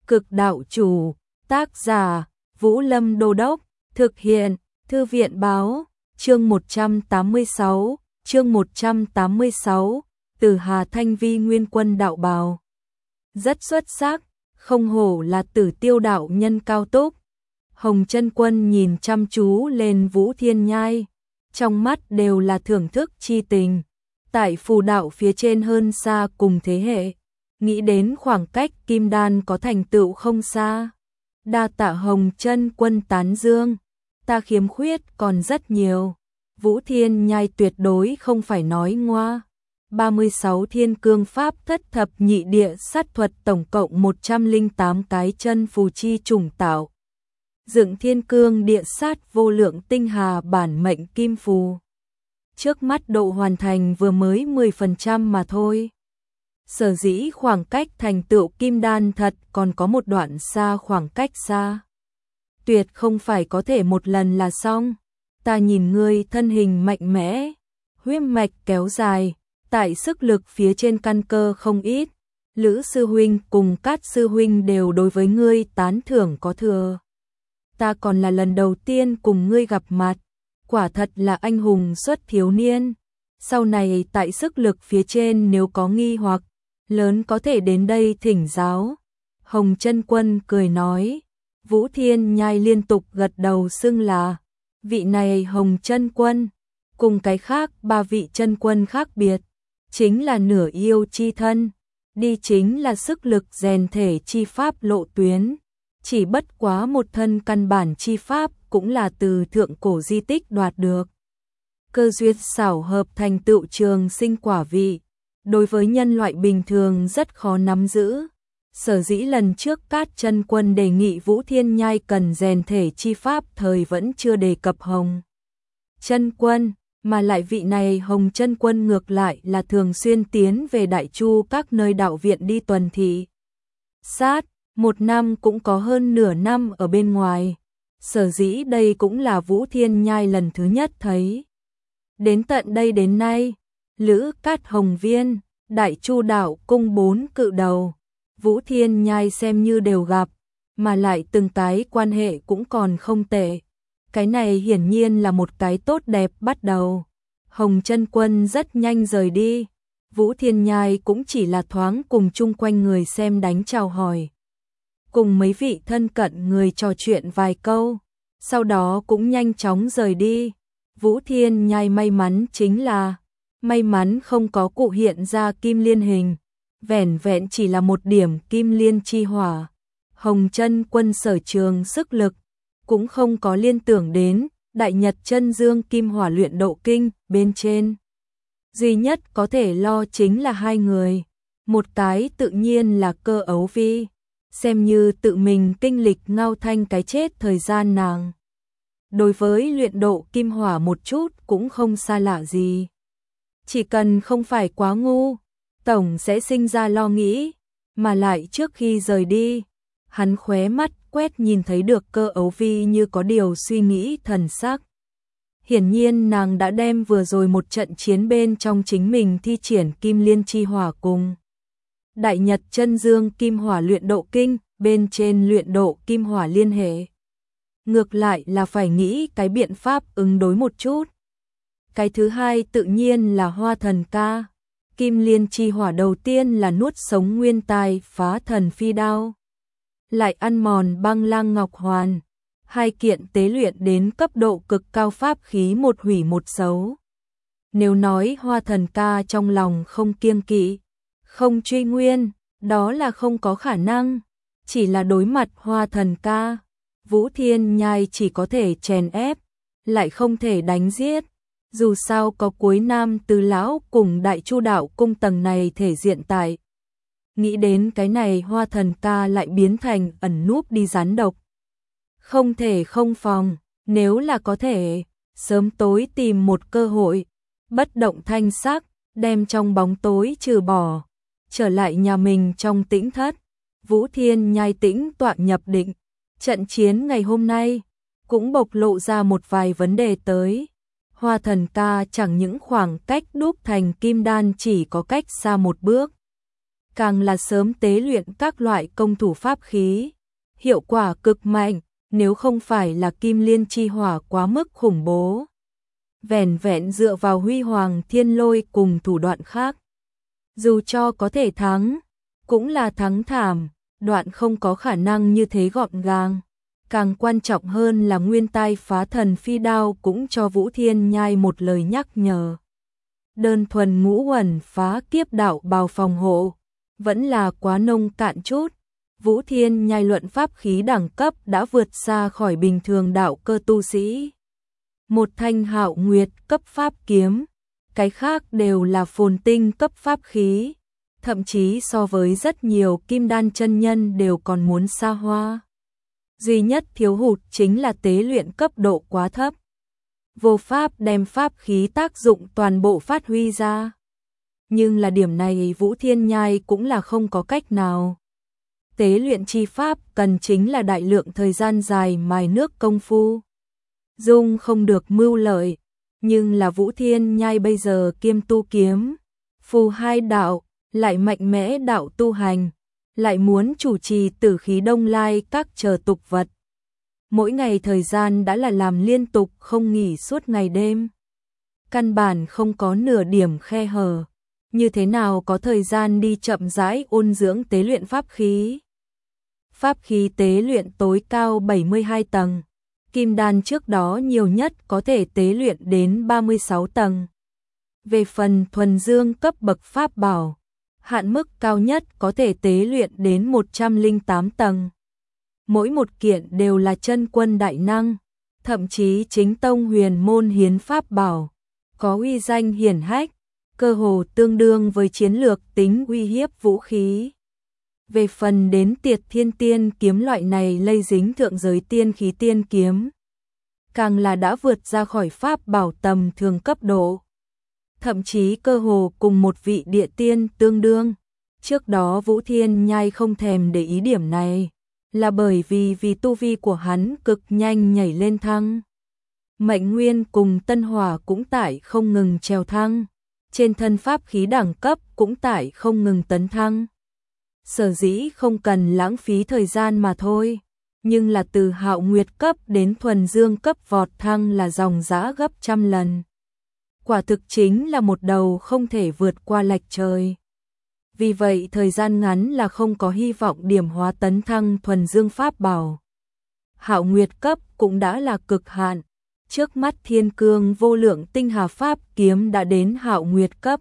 Cực đạo chủ, tác giả, Vũ Lâm Đô Đốc, thực hiện, Thư viện báo, chương 186, từ Hà Thanh Vi nguyên quân đạo bào. Rất xuất sắc, không hổ là Tử Tiêu đạo nhân cao túc. Hồng Chân Quân nhìn chăm chú lên Vũ Thiên Nhai, trong mắt đều là thưởng thức chi tình. Tại phù đạo phía trên hơn xa cùng thế hệ, nghĩ đến khoảng cách kim đan có thành tựu không xa. Đa tạ Hồng Chân Quân tán dương, ta khiếm khuyết còn rất nhiều. Vũ Thiên Nhai tuyệt đối không phải nói ngoa. 36 thiên cương pháp thất thập nhị địa sát thuật tổng cộng 108 cái chân phù chi trùng tạo. Dựng thiên cương địa sát vô lượng tinh hà bản mệnh kim phù. Trước mắt độ hoàn thành vừa mới 10% mà thôi. Sở dĩ khoảng cách thành tựu kim đan thật còn có một đoạn xa, khoảng cách xa. Tuyệt không phải có thể một lần là xong. Ta nhìn ngươi thân hình mạnh mẽ, huyết mạch kéo dài, tại sức lực phía trên căn cơ không ít. Lữ sư huynh cùng Cát sư huynh đều đối với ngươi tán thưởng có thừa. Ta còn là lần đầu tiên cùng ngươi gặp mặt, quả thật là anh hùng xuất thiếu niên. Sau này tại sức lực phía trên nếu có nghi hoặc lớn có thể đến đây thỉnh giáo. Hồng Chân Quân cười nói. Vũ Thiên Nhai liên tục gật đầu xưng là vị này Hồng Chân Quân, cùng cái khác ba vị chân quân khác biệt, chính là nửa yêu chi thân, đi chính là sức lực rèn thể chi pháp lộ tuyến, chỉ bất quá một thân căn bản chi pháp cũng là từ thượng cổ di tích đoạt được. Cơ duyên xảo hợp thành tựu trường sinh quả vị, đối với nhân loại bình thường rất khó nắm giữ. Sở dĩ lần trước Cát chân quân đề nghị Vũ Thiên Nhai cần rèn thể chi pháp thời vẫn chưa đề cập Hồng Chân Quân, mà lại vị này Hồng Chân Quân ngược lại là thường xuyên tiến về Đại Chu các nơi đạo viện đi tuần thị sát, một năm cũng có hơn nửa năm ở bên ngoài. Sở dĩ đây cũng là Vũ Thiên Nhai lần thứ nhất thấy. Đến tận đây đến nay, Lữ Cát Hồng Viên, Đại Chu đạo cung 4 cự đầu, Vũ Thiên Nhai xem như đều gặp, mà lại từng cái quan hệ cũng còn không tệ. Cái này hiển nhiên là một cái tốt đẹp bắt đầu. Hồng Chân Quân rất nhanh rời đi, Vũ Thiên Nhai cũng chỉ là thoáng cùng chung quanh người xem đánh chào hỏi, cùng mấy vị thân cận người trò chuyện vài câu, sau đó cũng nhanh chóng rời đi. Vũ Thiên Nhai may mắn chính là may mắn không có cụ hiện ra kim liên hình, vẻn vẹn chỉ là một điểm kim liên chi hỏa. Hồng Chân Quân sở trường sức lực, cũng không có liên tưởng đến Đại Nhật Chân Dương Kim Hỏa Luyện Độ Kinh bên trên. Duy nhất có thể lo chính là hai người, một cái tự nhiên là Cơ Ấu Vi, xem như tự mình kinh lịch Ngao Thanh cái chết thời gian nàng. Đối với luyện độ kim hỏa một chút cũng không xa lạ gì. Chỉ cần không phải quá ngu, tổng sẽ sinh ra lo nghĩ, mà lại trước khi rời đi, hắn khóe mắt quét nhìn thấy được Cơ Ấu Vi như có điều suy nghĩ thần sắc. Hiển nhiên nàng đã đem vừa rồi một trận chiến bên trong chính mình thi triển Kim Liên chi hỏa cùng Đại Nhật Chân Dương Kim Hỏa Luyện Độ Kinh bên trên luyện độ kim hỏa liên hệ. Ngược lại là phải nghĩ cái biện pháp ứng đối một chút. Cái thứ hai tự nhiên là Hoa Thần Ca. Kim Liên chi hỏa đầu tiên là nuốt sống nguyên tài phá thần phi đao, lại ăn mòn băng lang ngọc hoàn, hai kiện tế luyện đến cấp độ cực cao pháp khí một hủy một xấu. Nếu nói Hoa Thần Ca trong lòng không kiêng kỵ, không truy nguyên, đó là không có khả năng. Chỉ là đối mặt Hoa Thần Ca, Vũ Thiên Nhai chỉ có thể chèn ép, lại không thể đánh giết. Dù sao có cuối nam tứ lão cùng Đại Chu đạo cung tầng này thể diện tại. Nghĩ đến cái này Hoa Thần Ca lại biến thành ẩn núp đi rắn độc. Không thể không phòng, nếu là có thể, sớm tối tìm một cơ hội, bất động thanh sắc, đem trong bóng tối trừ bỏ, trở lại nhà mình trong tĩnh thất. Vũ Thiên Nhai tĩnh tọa nhập định, trận chiến ngày hôm nay cũng bộc lộ ra một vài vấn đề tới. Hoa Thần Ca chẳng những khoảng cách đúc thành kim đan chỉ có cách xa một bước, càng là sớm tế luyện các loại công thủ pháp khí, hiệu quả cực mạnh, nếu không phải là Kim Liên chi hỏa quá mức khủng bố. Vẻn vẹn dựa vào Huy Hoàng Thiên Lôi cùng thủ đoạn khác, dù cho có thể thắng, cũng là thắng thảm, đoạn không có khả năng như thế gọn gàng. Càng quan trọng hơn là Nguyên Tai Phá Thần Phi Đao cũng cho Vũ Thiên Nhai một lời nhắc nhở. Đơn thuần ngũ uẩn phá kiếp đạo bào phòng hộ, vẫn là quá nông cạn chút. Vũ Thiên Nhai luận pháp khí đẳng cấp đã vượt xa khỏi bình thường đạo cơ tu sĩ. Một thanh Hạo Nguyệt cấp pháp kiếm, cái khác đều là phồn tinh cấp pháp khí, thậm chí so với rất nhiều kim đan chân nhân đều còn muốn xa hoa. Duy nhất thiếu hụt chính là tế luyện cấp độ quá thấp, vô pháp đem pháp khí tác dụng toàn bộ phát huy ra. Nhưng là điểm này Vũ Thiên Nhai cũng là không có cách nào. Tế luyện chi pháp cần chính là đại lượng thời gian dài mài nước công phu. Dung không được mưu lợi, nhưng là Vũ Thiên Nhai bây giờ kiêm tu kiếm, phù hai đạo, lại mạnh mẽ đạo tu hành, lại muốn chủ trì tử khí đông lai các chờ tục vật. Mỗi ngày thời gian đã là làm liên tục không nghỉ suốt ngày đêm. Căn bản không có nửa điểm khe hở, như thế nào có thời gian đi chậm rãi ôn dưỡng tế luyện pháp khí. Pháp khí tế luyện tối cao 72 tầng, kim đan trước đó nhiều nhất có thể tế luyện đến 36 tầng. Về phần thuần dương cấp bậc pháp bảo, hạn mức cao nhất có thể tế luyện đến 108 tầng. Mỗi một kiện đều là chân quân đại năng, thậm chí chính tông huyền môn hiến pháp bảo, có uy danh hiển hách, cơ hồ tương đương với chiến lược tính uy hiếp vũ khí. Về phần đến Tiệt Thiên Tiên kiếm loại này lây dính thượng giới tiên khí tiên kiếm, càng là đã vượt ra khỏi pháp bảo tầm thường cấp độ, thậm chí cơ hồ cùng một vị địa tiên tương đương. Trước đó Vũ Thiên Nhai không thèm để ý điểm này, là bởi vì tu vi của hắn cực nhanh nhảy lên thăng. Mệnh Nguyên cùng Tân Hỏa cũng tại không ngừng trèo thăng, trên thân pháp khí đẳng cấp cũng tại không ngừng tấn thăng. Sở dĩ không cần lãng phí thời gian mà thôi, nhưng là từ Hạo Nguyệt cấp đến thuần dương cấp vọt thăng là dòng dã gấp trăm lần. Quả thực chính là một đầu không thể vượt qua lệch trời. Vì vậy thời gian ngắn là không có hy vọng điểm hóa tấn thăng thuần dương pháp bảo. Hạo Nguyệt cấp cũng đã là cực hạn, trước mắt Thiên Cương vô lượng tinh hà pháp kiếm đã đến Hạo Nguyệt cấp.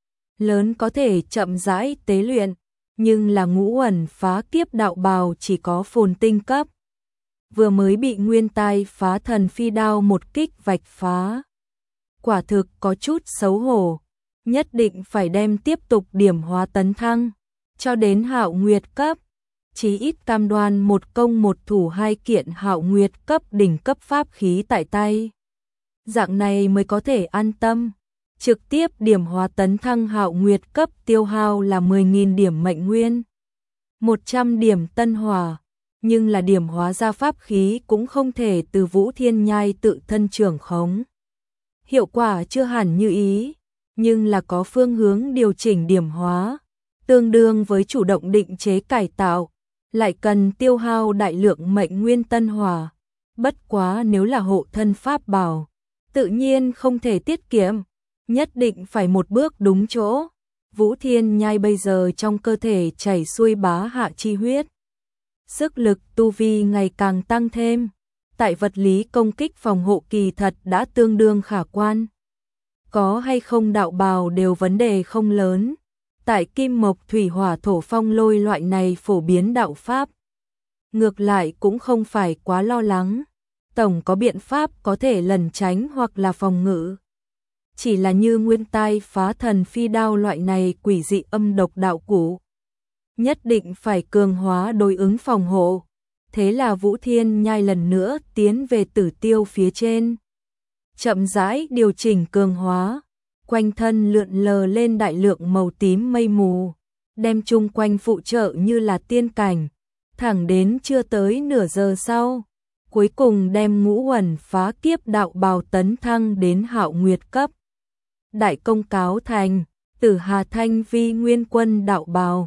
Lớn có thể chậm rãi tế luyện, nhưng là ngũ uẩn phá kiếp đạo bào chỉ có phồn tinh cấp. Vừa mới bị Nguyên Tai Phá Thần Phi Đao một kích vạch phá. Quả thực có chút xấu hổ, nhất định phải đem tiếp tục điểm hóa tấn thăng, cho đến Hạo Nguyệt cấp. Chí ít cam đoan một công một thủ hai kiện Hạo Nguyệt cấp đỉnh cấp pháp khí tại tay. Dạng này mới có thể an tâm. Trực tiếp điểm hóa tấn thăng Hạo Nguyệt cấp tiêu hao là 10.000 điểm mệnh nguyên, 100 điểm tân hỏa, nhưng là điểm hóa ra pháp khí cũng không thể từ Vũ Thiên Nhai tự thân trưởng khống. Hiệu quả chưa hẳn như ý, nhưng là có phương hướng điều chỉnh điểm hóa, tương đương với chủ động định chế cải tạo, lại cần tiêu hao đại lượng mệnh nguyên tân hỏa. Bất quá nếu là hộ thân pháp bảo, tự nhiên không thể tiết kiệm, nhất định phải một bước đúng chỗ. Vũ Thiên Nhai bây giờ trong cơ thể chảy xuôi bá hạ chi huyết, sức lực tu vi ngày càng tăng thêm, tại vật lý công kích phòng hộ kỳ thật đã tương đương khả quan. Có hay không đạo bào đều vấn đề không lớn, tại kim mộc thủy hỏa thổ phong lôi loại này phổ biến đạo pháp, ngược lại cũng không phải quá lo lắng, tổng có biện pháp có thể lẩn tránh hoặc là phòng ngự. Chỉ là như Nguyên Tai Phá Thần Phi Đao loại này quỷ dị âm độc đạo cũ, nhất định phải cường hóa đối ứng phòng hộ. Thế là Vũ Thiên Nhai lần nữa tiến về tử tiêu phía trên, chậm rãi điều chỉnh cường hóa, quanh thân lượn lờ lên đại lượng màu tím mây mù, đem chung quanh phụ trợ như là tiên cảnh, thẳng đến chưa tới nửa giờ sau, cuối cùng đem ngũ uẩn phá kiếp đạo bào tấn thăng đến Hạo Nguyệt cấp. Đại công cáo thành, Tử Hà Thanh Vi Nguyên Quân đạo bào,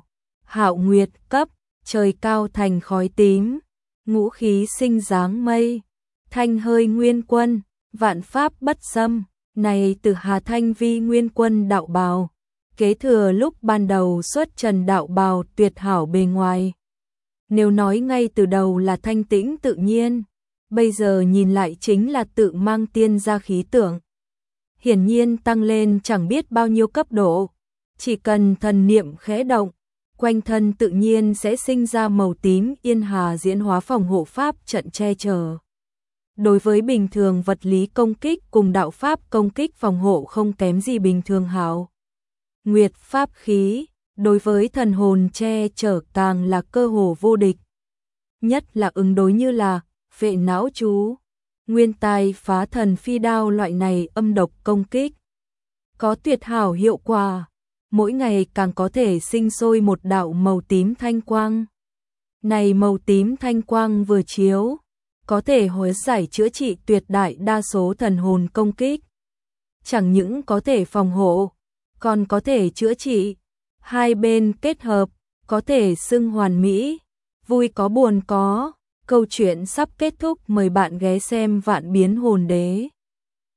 Hạo Nguyệt cấp, trời cao thành khói tím, ngũ khí sinh dáng mây, thanh hơi nguyên quân, vạn pháp bất xâm, này từ Hà Thanh Vi nguyên quân đạo bào, kế thừa lúc ban đầu xuất trần đạo bào tuyệt hảo bề ngoài. Nếu nói ngay từ đầu là thanh tĩnh tự nhiên, bây giờ nhìn lại chính là tự mang tiên ra khí tượng. Hiển nhiên tăng lên chẳng biết bao nhiêu cấp độ, chỉ cần thần niệm khẽ động, quanh thân tự nhiên sẽ sinh ra màu tím yên hà diễn hóa phòng hộ pháp trận che chở. Đối với bình thường vật lý công kích cùng đạo pháp công kích phòng hộ không kém gì bình thường Hạo Nguyệt pháp khí, đối với thần hồn che chở càng là cơ hồ vô địch. Nhất là ứng đối như là vệ não chú, nguyên tài phá thần phi đao loại này âm độc công kích. Có tuyệt hảo hiệu quả, mỗi ngày càng có thể sinh sôi một đạo màu tím thanh quang. Này màu tím thanh quang vừa chiếu, có thể hóa giải chữa trị tuyệt đại đa số thần hồn công kích. Chẳng những có thể phòng hộ, còn có thể chữa trị. Hai bên kết hợp, có thể xưng hoàn mỹ, vui có buồn có. Câu chuyện sắp kết thúc, mời bạn ghé xem Vạn Biến Hồn Đế.